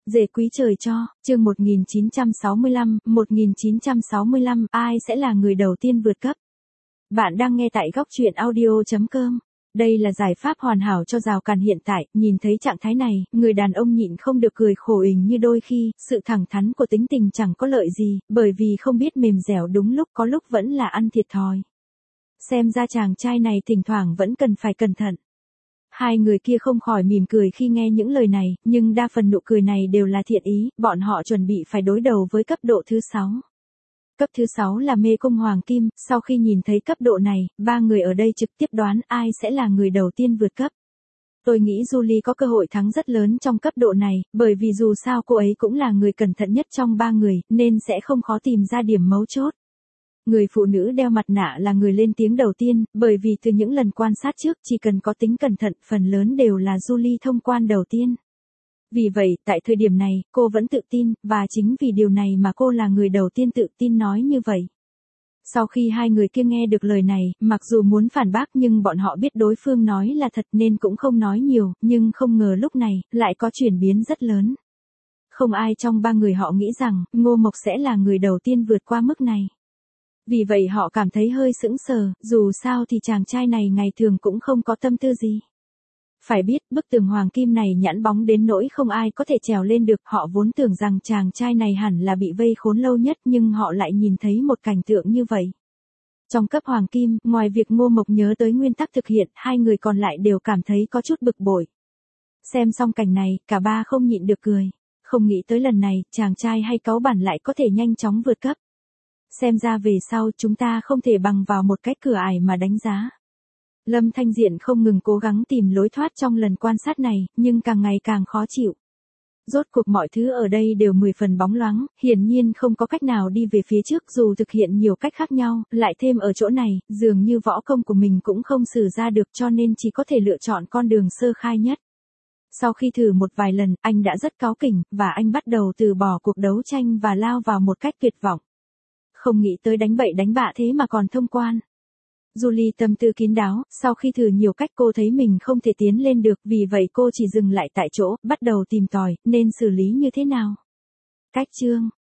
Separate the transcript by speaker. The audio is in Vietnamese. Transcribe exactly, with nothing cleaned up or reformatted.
Speaker 1: Dề quý trời cho, chương một nghìn chín trăm sáu mươi lăm, một nghìn chín trăm sáu mươi lăm, ai sẽ là người đầu tiên vượt cấp? Bạn đang nghe tại góc truyện audio chấm com. Đây là giải pháp hoàn hảo cho rào cản hiện tại, nhìn thấy trạng thái này, người đàn ông nhịn không được cười khổ ình như đôi khi, sự thẳng thắn của tính tình chẳng có lợi gì, bởi vì không biết mềm dẻo đúng lúc có lúc vẫn là ăn thiệt thòi. Xem ra chàng trai này thỉnh thoảng vẫn cần phải cẩn thận. Hai người kia không khỏi mỉm cười khi nghe những lời này, nhưng đa phần nụ cười này đều là thiện ý, bọn họ chuẩn bị phải đối đầu với cấp độ thứ sáu. Cấp thứ sáu là mê cung hoàng kim, sau khi nhìn thấy cấp độ này, ba người ở đây trực tiếp đoán ai sẽ là người đầu tiên vượt cấp. Tôi nghĩ Julie có cơ hội thắng rất lớn trong cấp độ này, bởi vì dù sao cô ấy cũng là người cẩn thận nhất trong ba người, nên sẽ không khó tìm ra điểm mấu chốt. Người phụ nữ đeo mặt nạ là người lên tiếng đầu tiên, bởi vì từ những lần quan sát trước chỉ cần có tính cẩn thận phần lớn đều là Julie thông quan đầu tiên. Vì vậy, tại thời điểm này, cô vẫn tự tin, và chính vì điều này mà cô là người đầu tiên tự tin nói như vậy. Sau khi hai người kia nghe được lời này, mặc dù muốn phản bác nhưng bọn họ biết đối phương nói là thật nên cũng không nói nhiều, nhưng không ngờ lúc này, lại có chuyển biến rất lớn. Không ai trong ba người họ nghĩ rằng, Ngô Mộc sẽ là người đầu tiên vượt qua mức này. Vì vậy họ cảm thấy hơi sững sờ, dù sao thì chàng trai này ngày thường cũng không có tâm tư gì. Phải biết, bức tường hoàng kim này nhẵn bóng đến nỗi không ai có thể trèo lên được, họ vốn tưởng rằng chàng trai này hẳn là bị vây khốn lâu nhất nhưng họ lại nhìn thấy một cảnh tượng như vậy. Trong cấp hoàng kim, ngoài việc Ngô Mộc nhớ tới nguyên tắc thực hiện, hai người còn lại đều cảm thấy có chút bực bội. Xem xong cảnh này, cả ba không nhịn được cười. Không nghĩ tới lần này, chàng trai hay cáu bản lại có thể nhanh chóng vượt cấp. Xem ra về sau chúng ta không thể bằng vào một cách cửa ải mà đánh giá. Lâm Thanh Diện không ngừng cố gắng tìm lối thoát trong lần quan sát này, nhưng càng ngày càng khó chịu. Rốt cuộc mọi thứ ở đây đều mười phần bóng loáng, hiển nhiên không có cách nào đi về phía trước dù thực hiện nhiều cách khác nhau, lại thêm ở chỗ này, dường như võ công của mình cũng không sử ra được cho nên chỉ có thể lựa chọn con đường sơ khai nhất. Sau khi thử một vài lần, anh đã rất cáu kỉnh, và anh bắt đầu từ bỏ cuộc đấu tranh và lao vào một cách tuyệt vọng. Không nghĩ tới đánh bậy đánh bạ thế mà còn thông quan. Julie tâm tư kín đáo, sau khi thử nhiều cách cô thấy mình không thể tiến lên được, vì vậy cô chỉ dừng lại tại chỗ, bắt đầu tìm tòi, nên xử lý như thế nào. Cách chương,